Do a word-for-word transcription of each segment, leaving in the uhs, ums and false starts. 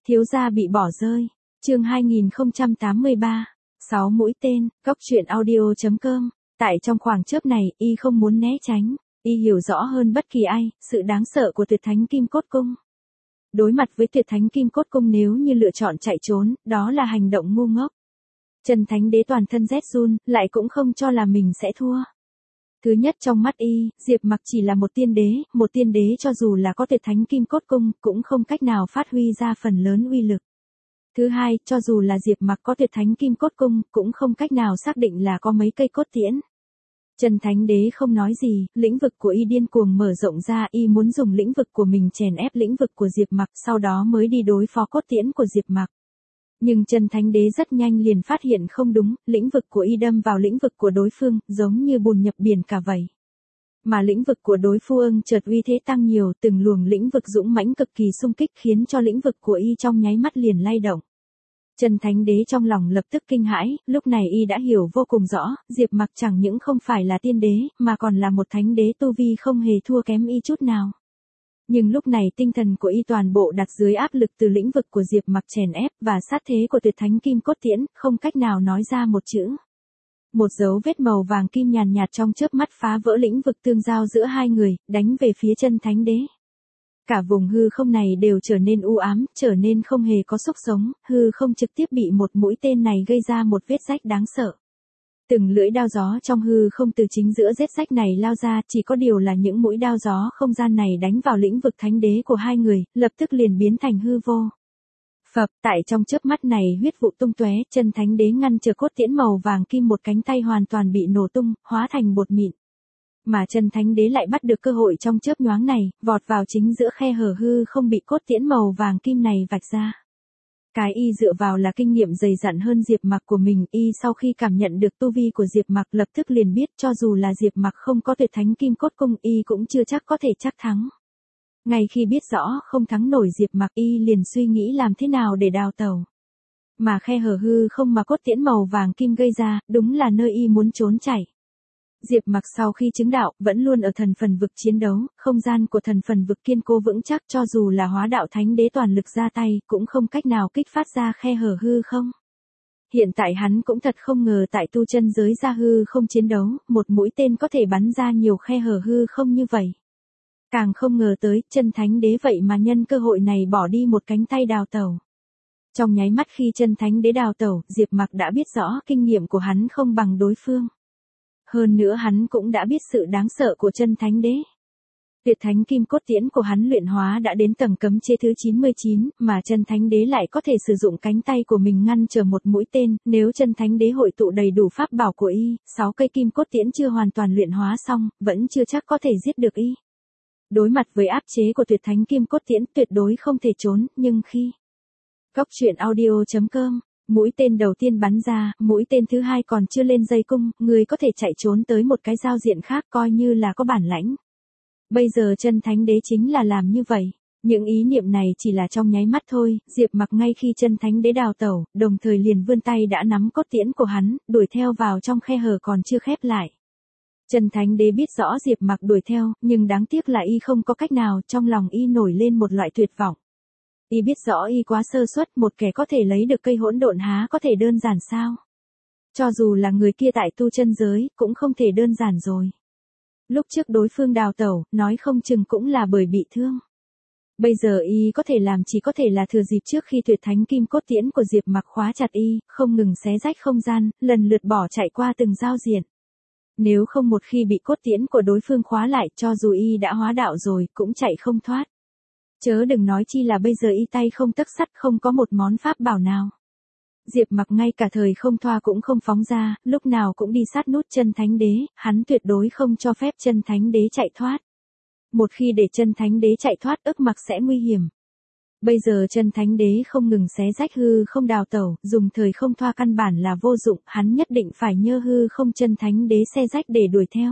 Thiếu gia bị bỏ rơi. Chương hai nghìn không trăm tám mươi ba. Sáu mũi tên, góc truyện audio chấm com. Tại trong khoảng chớp này, y không muốn né tránh, y hiểu rõ hơn bất kỳ ai, sự đáng sợ của tuyệt thánh kim cốt cung. Đối mặt với tuyệt thánh kim cốt cung nếu như lựa chọn chạy trốn, đó là hành động ngu ngốc. Trần Thánh Đế toàn thân rét run, lại cũng không cho là mình sẽ thua. Thứ nhất trong mắt y, Diệp Mặc chỉ là một tiên đế, một tiên đế cho dù là có tuyệt thánh kim cốt cung, cũng không cách nào phát huy ra phần lớn uy lực. Thứ hai, cho dù là Diệp Mặc có tuyệt thánh kim cốt cung, cũng không cách nào xác định là có mấy cây cốt tiễn. Trần Thánh Đế không nói gì, lĩnh vực của y điên cuồng mở rộng ra, y muốn dùng lĩnh vực của mình chèn ép lĩnh vực của Diệp Mặc, sau đó mới đi đối phó cốt tiễn của Diệp Mặc. Nhưng Trần Thánh Đế rất nhanh liền phát hiện không đúng, lĩnh vực của y đâm vào lĩnh vực của đối phương, giống như bùn nhập biển cả vậy. Mà lĩnh vực của đối phương chợt uy thế tăng nhiều, từng luồng lĩnh vực dũng mãnh cực kỳ xung kích khiến cho lĩnh vực của y trong nháy mắt liền lay động. Trần Thánh Đế trong lòng lập tức kinh hãi, lúc này y đã hiểu vô cùng rõ, Diệp Mặc chẳng những không phải là tiên đế, mà còn là một thánh đế tu vi không hề thua kém y chút nào. Nhưng lúc này tinh thần của y toàn bộ đặt dưới áp lực từ lĩnh vực của Diệp Mặc chèn ép và sát thế của tuyệt thánh kim cốt tiễn, không cách nào nói ra một chữ. Một dấu vết màu vàng kim nhàn nhạt trong chớp mắt phá vỡ lĩnh vực tương giao giữa hai người, đánh về phía Trần Thánh Đế. Cả vùng hư không này đều trở nên u ám, trở nên không hề có sức sống, hư không trực tiếp bị một mũi tên này gây ra một vết rách đáng sợ. Từng lưỡi đao gió trong hư không từ chính giữa vết rách này lao ra, chỉ có điều là những mũi đao gió không gian này đánh vào lĩnh vực thánh đế của hai người, lập tức liền biến thành hư vô. Phập, tại trong chớp mắt này huyết vụ tung tóe, Trần Thánh Đế ngăn trở cốt tiễn màu vàng kim một cánh tay hoàn toàn bị nổ tung, hóa thành bột mịn. Mà Trần Thánh Đế lại bắt được cơ hội trong chớp nhoáng này, vọt vào chính giữa khe hở hư không bị cốt tiễn màu vàng kim này vạch ra. Cái y dựa vào là kinh nghiệm dày dặn hơn Diệp Mặc của mình, y sau khi cảm nhận được tu vi của Diệp Mặc lập tức liền biết cho dù là Diệp Mặc không có tuyệt thánh kim cốt cung, y cũng chưa chắc có thể chắc thắng. Ngay khi biết rõ không thắng nổi Diệp Mặc, y liền suy nghĩ làm thế nào để đào tẩu. Mà khe hở hư không mà cốt tiễn màu vàng kim gây ra, đúng là nơi y muốn trốn chạy. Diệp Mặc sau khi chứng đạo, vẫn luôn ở thần phần vực chiến đấu, không gian của thần phần vực kiên cố vững chắc cho dù là hóa đạo thánh đế toàn lực ra tay, cũng không cách nào kích phát ra khe hở hư không. Hiện tại hắn cũng thật không ngờ tại tu chân giới ra hư không chiến đấu, một mũi tên có thể bắn ra nhiều khe hở hư không như vậy. Càng không ngờ tới, Chân Thánh Đế vậy mà nhân cơ hội này bỏ đi một cánh tay đào tẩu. Trong nháy mắt khi Chân Thánh Đế đào tẩu, Diệp Mặc đã biết rõ kinh nghiệm của hắn không bằng đối phương. Hơn nữa hắn cũng đã biết sự đáng sợ của Chân Thánh Đế. Tuyệt thánh kim cốt tiễn của hắn luyện hóa đã đến tầng cấm chế thứ chín mươi chín, mà Chân Thánh Đế lại có thể sử dụng cánh tay của mình ngăn trở một mũi tên, nếu Chân Thánh Đế hội tụ đầy đủ pháp bảo của y, sáu cây kim cốt tiễn chưa hoàn toàn luyện hóa xong, vẫn chưa chắc có thể giết được y. Đối mặt với áp chế của tuyệt thánh kim cốt tiễn tuyệt đối không thể trốn, nhưng khi góc truyện audio chấm com, mũi tên đầu tiên bắn ra, mũi tên thứ hai còn chưa lên dây cung, người có thể chạy trốn tới một cái giao diện khác coi như là có bản lãnh. Bây giờ Chân Thánh Đế chính là làm như vậy. Những ý niệm này chỉ là trong nháy mắt thôi, Diệp Mặc ngay khi Chân Thánh Đế đào tẩu, đồng thời liền vươn tay đã nắm cốt tiễn của hắn, đuổi theo vào trong khe hở còn chưa khép lại. Trần Thánh Đế biết rõ Diệp Mặc đuổi theo, nhưng đáng tiếc là y không có cách nào, trong lòng y nổi lên một loại tuyệt vọng. Y biết rõ y quá sơ suất, một kẻ có thể lấy được cây hỗn độn há có thể đơn giản sao? Cho dù là người kia tại tu chân giới, cũng không thể đơn giản rồi. Lúc trước đối phương đào tẩu, nói không chừng cũng là bởi bị thương. Bây giờ y có thể làm chỉ có thể là thừa dịp trước khi tuyệt thánh kim cốt tiễn của Diệp Mặc khóa chặt y, không ngừng xé rách không gian, lần lượt bỏ chạy qua từng giao diện. Nếu không một khi bị cốt tiễn của đối phương khóa lại, cho dù y đã hóa đạo rồi, cũng chạy không thoát. Chớ đừng nói chi là bây giờ y tay không tấc sắt, không có một món pháp bảo nào. Diệp Mặc ngay cả thời không thoa cũng không phóng ra, lúc nào cũng đi sát nút Chân Thánh Đế, hắn tuyệt đối không cho phép Chân Thánh Đế chạy thoát. Một khi để Chân Thánh Đế chạy thoát, ức mặc sẽ nguy hiểm. Bây giờ Chân Thánh Đế không ngừng xé rách hư không đào tẩu, dùng thời không thoa căn bản là vô dụng, hắn nhất định phải nhơ hư không Chân Thánh Đế xé rách để đuổi theo.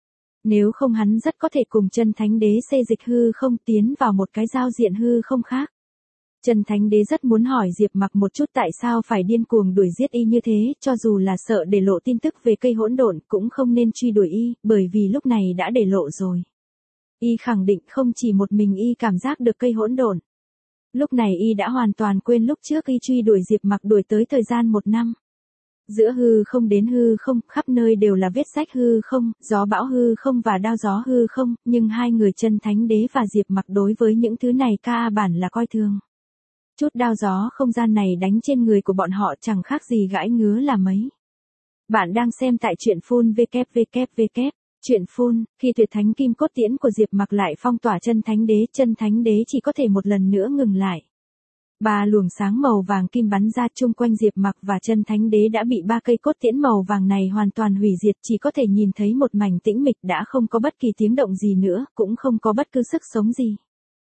Nếu không hắn rất có thể cùng Chân Thánh Đế xê dịch hư không tiến vào một cái giao diện hư không khác. Trần Thánh Đế rất muốn hỏi Diệp Mặc một chút tại sao phải điên cuồng đuổi giết y như thế, cho dù là sợ để lộ tin tức về cây hỗn độn, cũng không nên truy đuổi y, bởi vì lúc này đã để lộ rồi. Y khẳng định không chỉ một mình y cảm giác được cây hỗn độn. Lúc này y đã hoàn toàn quên lúc trước y truy đuổi Diệp Mặc đuổi tới thời gian một năm. Giữa hư không đến hư không, khắp nơi đều là vết rách hư không, gió bão hư không và đao gió hư không, nhưng hai người chân thánh đế và Diệp Mặc đối với những thứ này ca bản là coi thường. Chút đao gió không gian này đánh trên người của bọn họ chẳng khác gì gãi ngứa là mấy. Bạn đang xem tại truyện phun vê vê vê, truyện phun, khi tuyệt thánh kim cốt tiễn của Diệp Mặc lại phong tỏa chân thánh đế, chân thánh đế chỉ có thể một lần nữa ngừng lại. Ba luồng sáng màu vàng kim bắn ra chung quanh Diệp Mặc và chân thánh đế đã bị ba cây cốt tiễn màu vàng này hoàn toàn hủy diệt, chỉ có thể nhìn thấy một mảnh tĩnh mịch, đã không có bất kỳ tiếng động gì nữa, cũng không có bất cứ sức sống gì.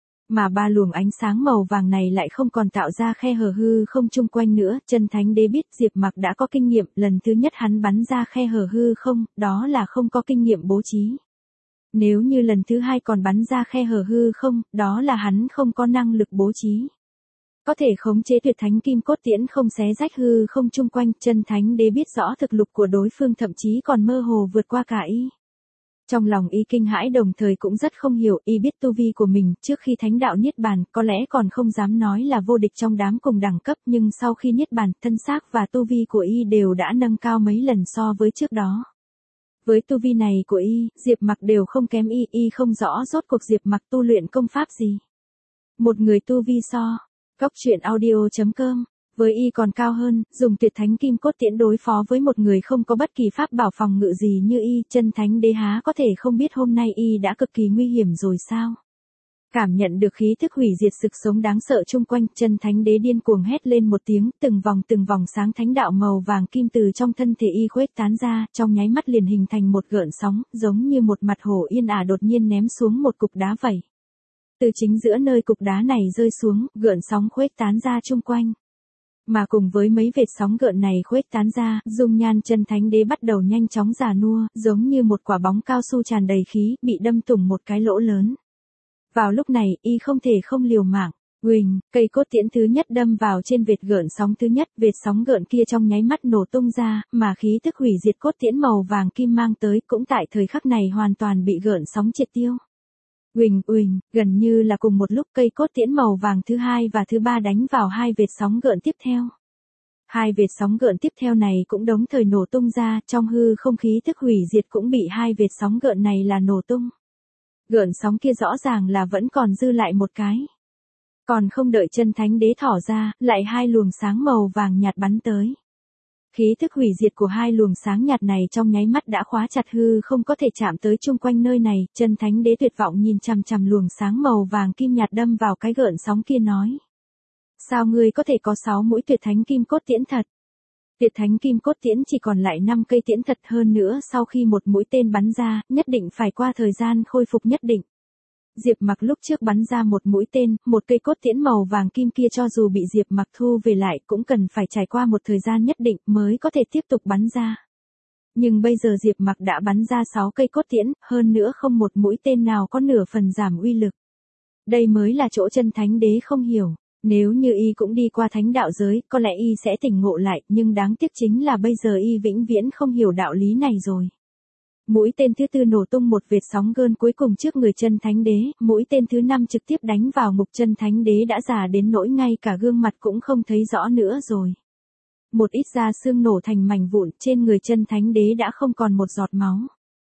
Mà ba luồng ánh sáng màu vàng này lại không còn tạo ra khe hở hư không chung quanh nữa, chân thánh đế biết Diệp Mặc đã có kinh nghiệm, lần thứ nhất hắn bắn ra khe hở hư không, đó là không có kinh nghiệm bố trí. Nếu như lần thứ hai còn bắn ra khe hở hư không, đó là hắn không có năng lực bố trí. Có thể khống chế tuyệt thánh kim cốt tiễn không xé rách hư không chung quanh, chân thánh đế biết rõ thực lực của đối phương, thậm chí còn mơ hồ vượt qua cả y. Trong lòng y kinh hãi, đồng thời cũng rất không hiểu, y biết tu vi của mình, trước khi thánh đạo niết bàn, có lẽ còn không dám nói là vô địch trong đám cùng đẳng cấp, nhưng sau khi niết bàn, thân xác và tu vi của y đều đã nâng cao mấy lần so với trước đó. Với tu vi này của y, Diệp Mặc đều không kém y, y không rõ rốt cuộc Diệp Mặc tu luyện công pháp gì. Một người tu vi so, Cốc truyện audio chấm com, với y còn cao hơn, dùng tuyệt thánh kim cốt tiễn đối phó với một người không có bất kỳ pháp bảo phòng ngự gì như y, chân thánh đế há có thể không biết hôm nay y đã cực kỳ nguy hiểm rồi sao? Cảm nhận được khí thức hủy diệt sực sống đáng sợ chung quanh, chân thánh đế điên cuồng hét lên một tiếng, từng vòng từng vòng sáng thánh đạo màu vàng kim từ trong thân thể y khuếch tán ra, trong nháy mắt liền hình thành một gợn sóng, giống như một mặt hồ yên ả đột nhiên ném xuống một cục đá vậy. Từ chính giữa nơi cục đá này rơi xuống, gợn sóng khuếch tán ra chung quanh. Mà cùng với mấy vệt sóng gợn này khuếch tán ra, dung nhan chân thánh đế bắt đầu nhanh chóng già nua, giống như một quả bóng cao su tràn đầy khí, bị đâm thủng một cái lỗ lớn. Vào lúc này, y không thể không liều mạng. Uỳnh, cây cốt tiễn thứ nhất đâm vào trên vệt gợn sóng thứ nhất, vệt sóng gợn kia trong nháy mắt nổ tung ra, mà khí tức hủy diệt cốt tiễn màu vàng kim mang tới cũng tại thời khắc này hoàn toàn bị gợn sóng triệt tiêu. Uỳnh uỳnh, gần như là cùng một lúc cây cốt tiễn màu vàng thứ hai và thứ ba đánh vào hai vệt sóng gợn tiếp theo. Hai vệt sóng gợn tiếp theo này cũng đồng thời nổ tung ra, trong hư không khí tức hủy diệt cũng bị hai vệt sóng gợn này là nổ tung. Gợn sóng kia rõ ràng là vẫn còn dư lại một cái. Còn không đợi chân thánh đế thỏ ra, lại hai luồng sáng màu vàng nhạt bắn tới. Khí thức hủy diệt của hai luồng sáng nhạt này trong nháy mắt đã khóa chặt hư không có thể chạm tới chung quanh nơi này, chân thánh đế tuyệt vọng nhìn chằm chằm luồng sáng màu vàng kim nhạt đâm vào cái gợn sóng kia nói. Sao ngươi có thể có sáu mũi tuyệt thánh kim cốt tiễn thật? Tuyệt thánh kim cốt tiễn chỉ còn lại năm cây tiễn thật, hơn nữa sau khi một mũi tên bắn ra, nhất định phải qua thời gian khôi phục nhất định. Diệp Mặc lúc trước bắn ra một mũi tên, một cây cốt tiễn màu vàng kim kia cho dù bị Diệp Mặc thu về lại cũng cần phải trải qua một thời gian nhất định mới có thể tiếp tục bắn ra. Nhưng bây giờ Diệp Mặc đã bắn ra sáu cây cốt tiễn, hơn nữa không một mũi tên nào có nửa phần giảm uy lực. Đây mới là chỗ chân thánh đế không hiểu. Nếu như y cũng đi qua thánh đạo giới, có lẽ y sẽ tỉnh ngộ lại, nhưng đáng tiếc chính là bây giờ y vĩnh viễn không hiểu đạo lý này rồi. Mũi tên thứ tư nổ tung một vệt sóng gơn cuối cùng trước người chân thánh đế, mũi tên thứ năm trực tiếp đánh vào ngực chân thánh đế đã già đến nỗi ngay cả gương mặt cũng không thấy rõ nữa rồi. Một ít da xương nổ thành mảnh vụn, trên người chân thánh đế đã không còn một giọt máu.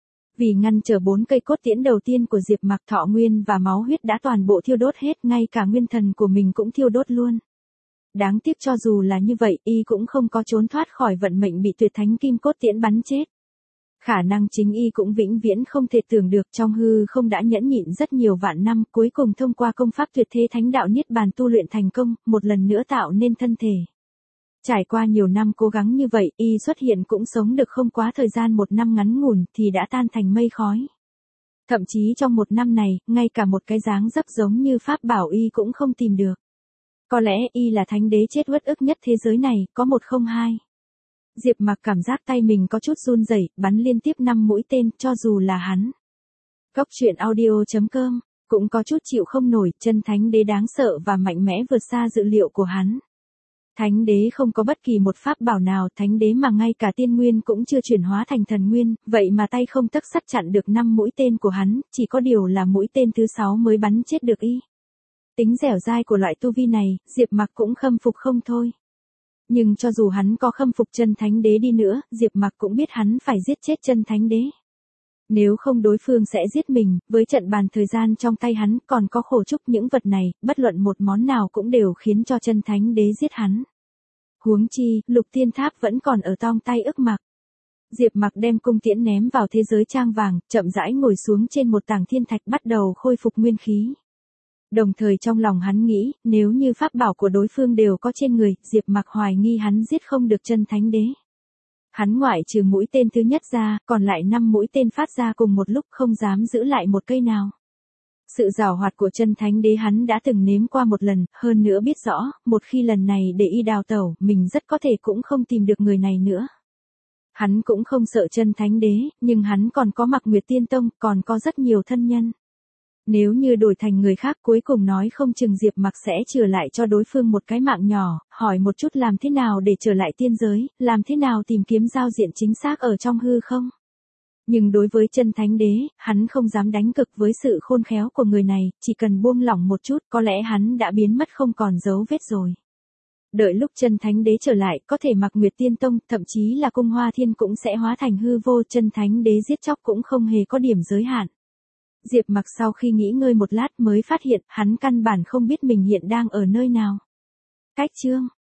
Vì ngăn trở bốn cây cốt tiễn đầu tiên của Diệp Mặc, thọ nguyên và máu huyết đã toàn bộ thiêu đốt hết, ngay cả nguyên thần của mình cũng thiêu đốt luôn. Đáng tiếc cho dù là như vậy, y cũng không có trốn thoát khỏi vận mệnh bị tuyệt thánh kim cốt tiễn bắn chết. Khả năng chính y cũng vĩnh viễn không thể tưởng được, trong hư không đã nhẫn nhịn rất nhiều vạn năm, cuối cùng thông qua công pháp tuyệt thế thánh đạo niết bàn tu luyện thành công, một lần nữa tạo nên thân thể. Trải qua nhiều năm cố gắng như vậy, y xuất hiện cũng sống được không quá thời gian một năm ngắn ngủn thì đã tan thành mây khói. Thậm chí trong một năm này, ngay cả một cái dáng dấp giống như pháp bảo y cũng không tìm được. Có lẽ y là thánh đế chết uất ức nhất thế giới này, có một không hai. Diệp Mặc cảm giác tay mình có chút run rẩy, bắn liên tiếp năm mũi tên, cho dù là hắn. Cốc truyện audio chấm com, cũng có chút chịu không nổi, chân thánh đế đáng sợ và mạnh mẽ vượt xa dự liệu của hắn. Thánh đế không có bất kỳ một pháp bảo nào, thánh đế mà ngay cả tiên nguyên cũng chưa chuyển hóa thành thần nguyên, vậy mà tay không tấc sắt chặn được năm mũi tên của hắn, chỉ có điều là mũi tên thứ sáu mới bắn chết được y. Tính dẻo dai của loại tu vi này, Diệp Mặc cũng khâm phục không thôi. Nhưng cho dù hắn có khâm phục chân thánh đế đi nữa, Diệp Mặc cũng biết hắn phải giết chết chân thánh đế. Nếu không đối phương sẽ giết mình, với trận bàn thời gian trong tay hắn còn có khổ trúc những vật này, bất luận một món nào cũng đều khiến cho chân thánh đế giết hắn. Huống chi, lục tiên tháp vẫn còn ở tong tay ức Mặc. Diệp Mặc đem cung tiễn ném vào thế giới trang vàng, chậm rãi ngồi xuống trên một tảng thiên thạch bắt đầu khôi phục nguyên khí. Đồng thời trong lòng hắn nghĩ, nếu như pháp bảo của đối phương đều có trên người, Diệp Mặc hoài nghi hắn giết không được chân thánh đế. Hắn ngoại trừ mũi tên thứ nhất ra, còn lại năm mũi tên phát ra cùng một lúc không dám giữ lại một cây nào. Sự giảo hoạt của chân thánh đế hắn đã từng nếm qua một lần, hơn nữa biết rõ, một khi lần này để y đào tẩu, mình rất có thể cũng không tìm được người này nữa. Hắn cũng không sợ chân thánh đế, nhưng hắn còn có Mạc Nguyệt Tiên Tông, còn có rất nhiều thân nhân. Nếu như đổi thành người khác cuối cùng nói không chừng Diệp Mặc sẽ trở lại cho đối phương một cái mạng nhỏ, hỏi một chút làm thế nào để trở lại tiên giới, làm thế nào tìm kiếm giao diện chính xác ở trong hư không. Nhưng đối với chân thánh đế, hắn không dám đánh cực với sự khôn khéo của người này, chỉ cần buông lỏng một chút có lẽ hắn đã biến mất không còn dấu vết rồi. Đợi lúc chân thánh đế trở lại, có thể Mạc Nguyệt Tiên Tông, thậm chí là Cung Hoa Thiên cũng sẽ hóa thành hư vô, chân thánh đế giết chóc cũng không hề có điểm giới hạn. Diệp Mặc sau khi nghỉ ngơi một lát mới phát hiện, hắn căn bản không biết mình hiện đang ở nơi nào. Cách chương